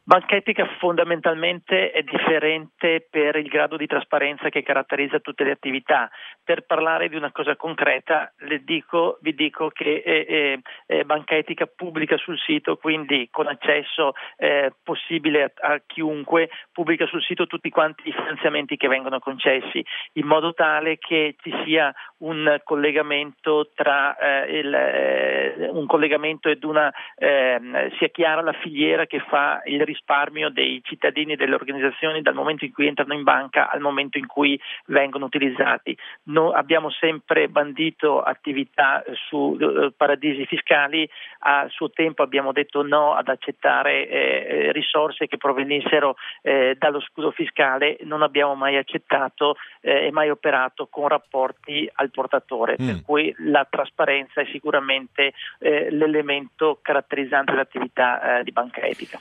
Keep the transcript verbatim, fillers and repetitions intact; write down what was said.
Banca Etica fondamentalmente è differente per il grado di trasparenza che caratterizza tutte le attività. Per parlare di una cosa concreta, le dico, vi dico che eh, eh, Banca Etica pubblica sul sito, quindi con accesso eh, possibile a, a chiunque, pubblica sul sito tutti quanti i finanziamenti che vengono concessi, in modo tale che ci sia un collegamento tra eh, il, eh, un collegamento ed una eh, sia chiara la filiera che fa il risparmio dei cittadini e delle organizzazioni dal momento in cui entrano in banca al momento in cui vengono utilizzati. No, abbiamo sempre bandito attività su eh, paradisi fiscali, a suo tempo abbiamo detto no ad accettare eh, risorse che provenissero eh, dallo scudo fiscale, non abbiamo mai accettato eh, e mai operato con rapporti al portatore, mm. per cui la trasparenza è sicuramente eh, l'elemento caratterizzante dell'attività eh, di Banca Etica.